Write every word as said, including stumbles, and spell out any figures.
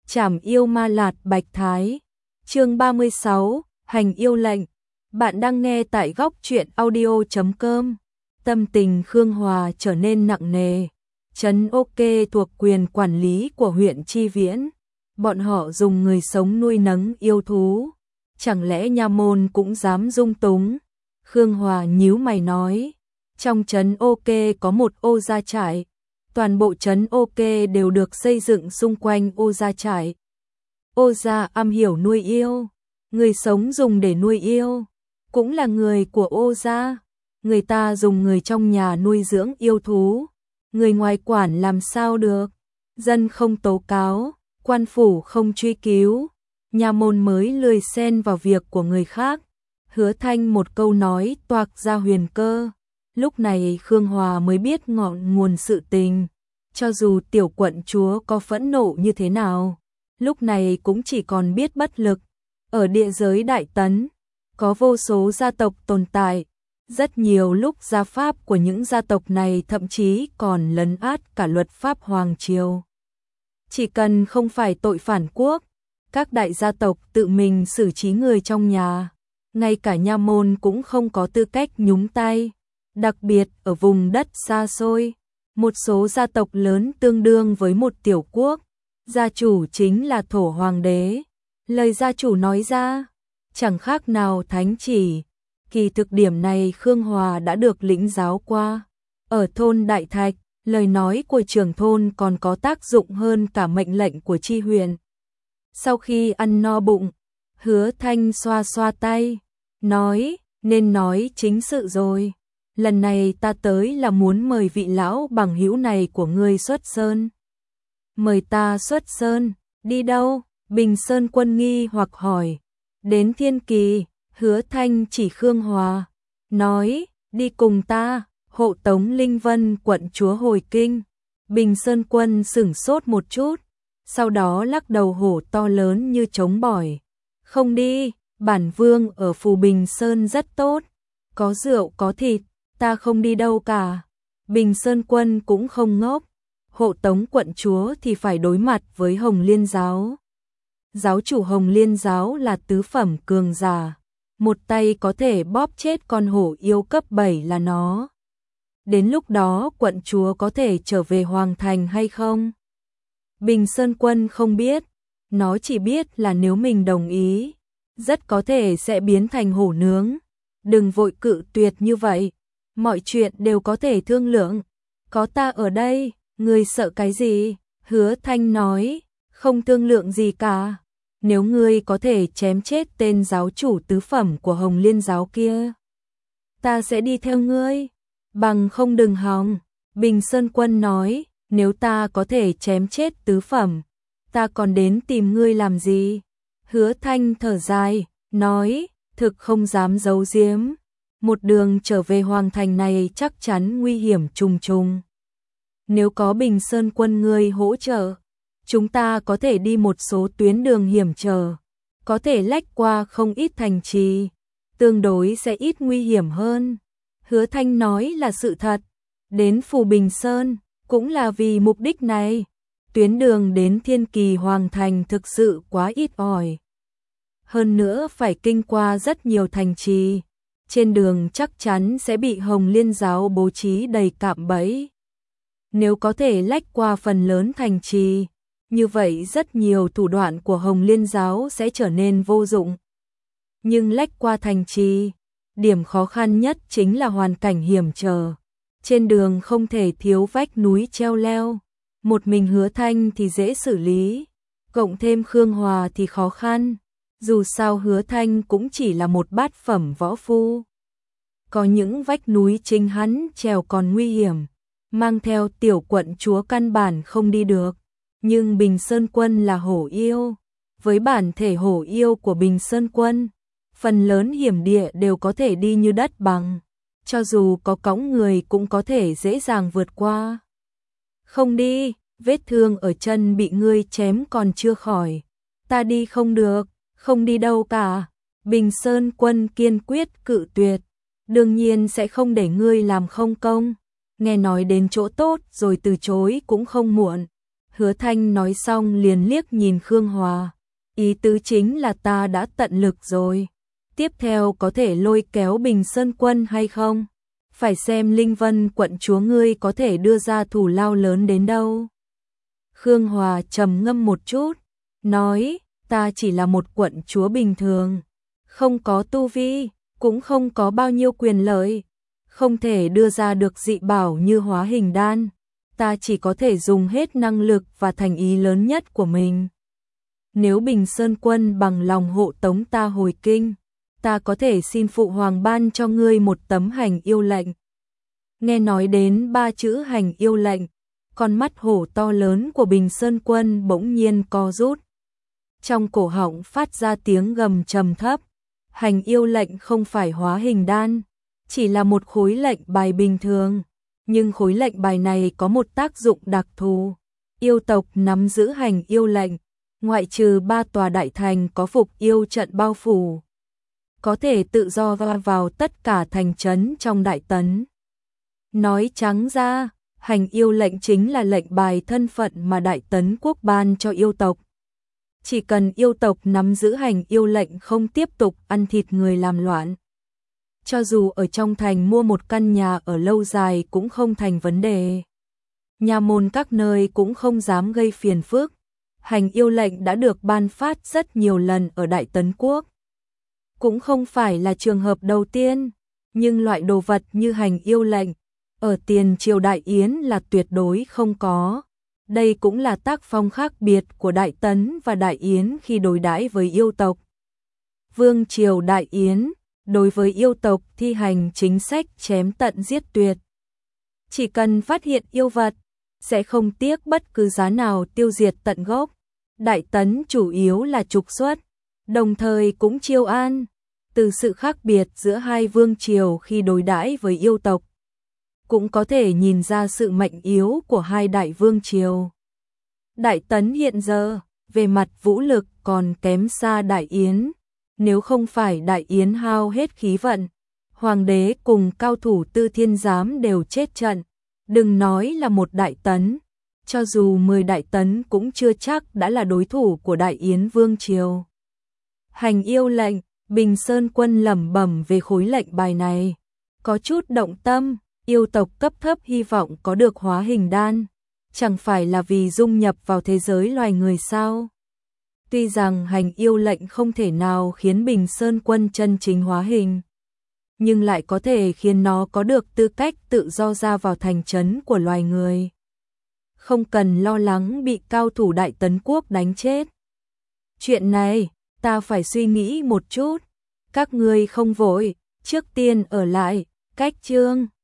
Trảm yêu ma lạt bạch thái. Chương ba mươi sáu, hành yêu lệnh. Bạn đang nghe tại góc truyện audio chấm com. Tâm tình Khương Hòa trở nên nặng nề. Trấn OK thuộc quyền quản lý của huyện Chi Viễn. Bọn họ dùng người sống nuôi nấng yêu thú. Chẳng lẽ nha môn cũng dám dung túng? Khương Hòa nhíu mày nói. Trong trấn OK có một ô gia trại. Toàn bộ trấn OK đều được xây dựng xung quanh ô gia trại. Ô gia am hiểu nuôi yêu. Người sống dùng để nuôi yêu. Cũng là người của ô gia. Người ta dùng người trong nhà nuôi dưỡng yêu thú. Người ngoài quản làm sao được? Dân không tố cáo, quan phủ không truy cứu. Nha môn mới lười xen vào việc của người khác. Hứa Thanh một câu nói toạc ra huyền cơ. Lúc này Khương Hòa mới biết ngọn nguồn sự tình. Cho dù tiểu quận chúa có phẫn nộ như thế nào, lúc này cũng chỉ còn biết bất lực. Ở địa giới Đại Tấn, có vô số gia tộc tồn tại. Rất nhiều lúc gia pháp của những gia tộc này thậm chí còn lấn át cả luật pháp hoàng triều. Chỉ cần không phải tội phản quốc, các đại gia tộc tự mình xử trí người trong nhà, ngay cả nha môn cũng không có tư cách nhúng tay. Đặc biệt ở vùng đất xa xôi, một số gia tộc lớn tương đương với một tiểu quốc, gia chủ chính là thổ hoàng đế. Lời gia chủ nói ra, chẳng khác nào thánh chỉ. Kỳ thực điểm này Khương Hòa đã được lĩnh giáo qua. Ở thôn Đại Thạch, lời nói của trưởng thôn còn có tác dụng hơn cả mệnh lệnh của chi huyện. Sau khi ăn no bụng, Hứa Thanh xoa xoa tay, nói, nên nói chính sự rồi. Lần này ta tới là muốn mời vị lão bằng hữu này của ngươi xuất sơn. Mời ta xuất sơn, đi đâu? Bình Sơn Quân nghi hoặc hỏi. Đến Thiên Kỳ. Hứa Thanh chỉ Khương Hòa, nói, đi cùng ta, hộ tống Linh Vân quận chúa hồi kinh. Bình Sơn Quân sửng sốt một chút, sau đó lắc đầu hổ to lớn như trống bỏi. Không đi, bản vương ở Phù Bình Sơn rất tốt, có rượu có thịt, ta không đi đâu cả. Bình Sơn Quân cũng không ngốc, hộ tống quận chúa thì phải đối mặt với Hồng Liên Giáo. Giáo chủ Hồng Liên Giáo là tứ phẩm cường giả. Một tay có thể bóp chết con hổ yêu cấp bảy là nó. Đến lúc đó quận chúa có thể trở về hoàng thành hay không? Bình Sơn Quân không biết, nó chỉ biết là nếu mình đồng ý, rất có thể sẽ biến thành hổ nướng. Đừng vội cự tuyệt như vậy, mọi chuyện đều có thể thương lượng. Có ta ở đây, ngươi sợ cái gì? Hứa Thanh nói, không thương lượng gì cả. Nếu ngươi có thể chém chết tên giáo chủ tứ phẩm của Hồng Liên Giáo kia, ta sẽ đi theo ngươi. Bằng không đừng hòng. Bình Sơn Quân nói, nếu ta có thể chém chết tứ phẩm, ta còn đến tìm ngươi làm gì? Hứa Thanh thở dài, nói, thực không dám giấu giếm. Một đường trở về hoàng thành này chắc chắn nguy hiểm trùng trùng. Nếu có Bình Sơn Quân ngươi hỗ trợ, chúng ta có thể đi một số tuyến đường hiểm trở, có thể lách qua không ít thành trì, tương đối sẽ ít nguy hiểm hơn. Hứa Thanh nói là sự thật, đến Phù Bình Sơn cũng là vì mục đích này. Tuyến đường đến Thiên Kỳ Hoàng Thành thực sự quá ít ỏi. Hơn nữa phải kinh qua rất nhiều thành trì, trên đường chắc chắn sẽ bị Hồng Liên Giáo bố trí đầy cạm bẫy. Nếu có thể lách qua phần lớn thành trì, như vậy rất nhiều thủ đoạn của Hồng Liên Giáo sẽ trở nên vô dụng. Nhưng lách qua thành trì, điểm khó khăn nhất chính là hoàn cảnh hiểm trở. Trên đường không thể thiếu vách núi treo leo. Một mình Hứa Thanh thì dễ xử lý, cộng thêm Khương Hòa thì khó khăn. Dù sao Hứa Thanh cũng chỉ là một bát phẩm võ phu. Có những vách núi chính hắn trèo còn nguy hiểm, mang theo tiểu quận chúa căn bản không đi được. Nhưng Bình Sơn Quân là hổ yêu, với bản thể hổ yêu của Bình Sơn Quân, phần lớn hiểm địa đều có thể đi như đất bằng, cho dù có cõng người cũng có thể dễ dàng vượt qua. Không đi, vết thương ở chân bị ngươi chém còn chưa khỏi, ta đi không được, không đi đâu cả. Bình Sơn Quân kiên quyết cự tuyệt, đương nhiên sẽ không để ngươi làm không công, nghe nói đến chỗ tốt rồi từ chối cũng không muộn. Hứa Thanh nói xong liền liếc nhìn Khương Hòa. Ý tứ chính là ta đã tận lực rồi. Tiếp theo có thể lôi kéo Bình Sơn Quân hay không? Phải xem Linh Vân quận chúa ngươi có thể đưa ra thù lao lớn đến đâu. Khương Hòa trầm ngâm một chút, nói, ta chỉ là một quận chúa bình thường, không có tu vi, cũng không có bao nhiêu quyền lợi, không thể đưa ra được dị bảo như hóa hình đan, ta chỉ có thể dùng hết năng lực và thành ý lớn nhất của mình. Nếu Bình Sơn Quân bằng lòng hộ tống ta hồi kinh, ta có thể xin phụ hoàng ban cho ngươi một tấm hành yêu lệnh. Nghe nói đến ba chữ hành yêu lệnh, con mắt hổ to lớn của Bình Sơn Quân bỗng nhiên co rút. Trong cổ họng phát ra tiếng gầm trầm thấp. Hành yêu lệnh không phải hóa hình đan, chỉ là một khối lệnh bài bình thường. Nhưng khối lệnh bài này có một tác dụng đặc thù. Yêu tộc nắm giữ hành yêu lệnh, ngoại trừ ba tòa đại thành có phục yêu trận bao phủ, có thể tự do va vào tất cả thành trấn trong Đại Tấn. Nói trắng ra, hành yêu lệnh chính là lệnh bài thân phận mà Đại Tấn quốc ban cho yêu tộc. Chỉ cần yêu tộc nắm giữ hành yêu lệnh không tiếp tục ăn thịt người làm loạn, cho dù ở trong thành mua một căn nhà ở lâu dài cũng không thành vấn đề. Nhà môn các nơi cũng không dám gây phiền phức. Hành yêu lệnh đã được ban phát rất nhiều lần ở Đại Tấn quốc. Cũng không phải là trường hợp đầu tiên, nhưng loại đồ vật như hành yêu lệnh ở tiền triều Đại Yến là tuyệt đối không có. Đây cũng là tác phong khác biệt của Đại Tấn và Đại Yến khi đối đãi với yêu tộc. Vương triều Đại Yến đối với yêu tộc thi hành chính sách chém tận giết tuyệt. Chỉ cần phát hiện yêu vật, sẽ không tiếc bất cứ giá nào tiêu diệt tận gốc. Đại Tấn chủ yếu là trục xuất, đồng thời cũng chiêu an. Từ sự khác biệt giữa hai vương triều khi đối đãi với yêu tộc, cũng có thể nhìn ra sự mạnh yếu của hai đại vương triều. Đại Tấn hiện giờ, về mặt vũ lực còn kém xa Đại Yến. Nếu không phải Đại Yến hao hết khí vận, hoàng đế cùng cao thủ Tư Thiên Giám đều chết trận. Đừng nói là một Đại Tấn, cho dù mười Đại Tấn cũng chưa chắc đã là đối thủ của Đại Yến vương triều. Hành yêu lệnh, Bình Sơn Quân lẩm bẩm về khối lệnh bài này, có chút động tâm. Yêu tộc cấp thấp hy vọng có được hóa hình đan, chẳng phải là vì dung nhập vào thế giới loài người sao? Tuy rằng hành yêu lệnh không thể nào khiến Bình Sơn Quân chân chính hóa hình, nhưng lại có thể khiến nó có được tư cách tự do ra vào thành trấn của loài người. Không cần lo lắng bị cao thủ Đại Tấn quốc đánh chết. Chuyện này, ta phải suy nghĩ một chút. Các ngươi không vội, trước tiên ở lại, cách chương.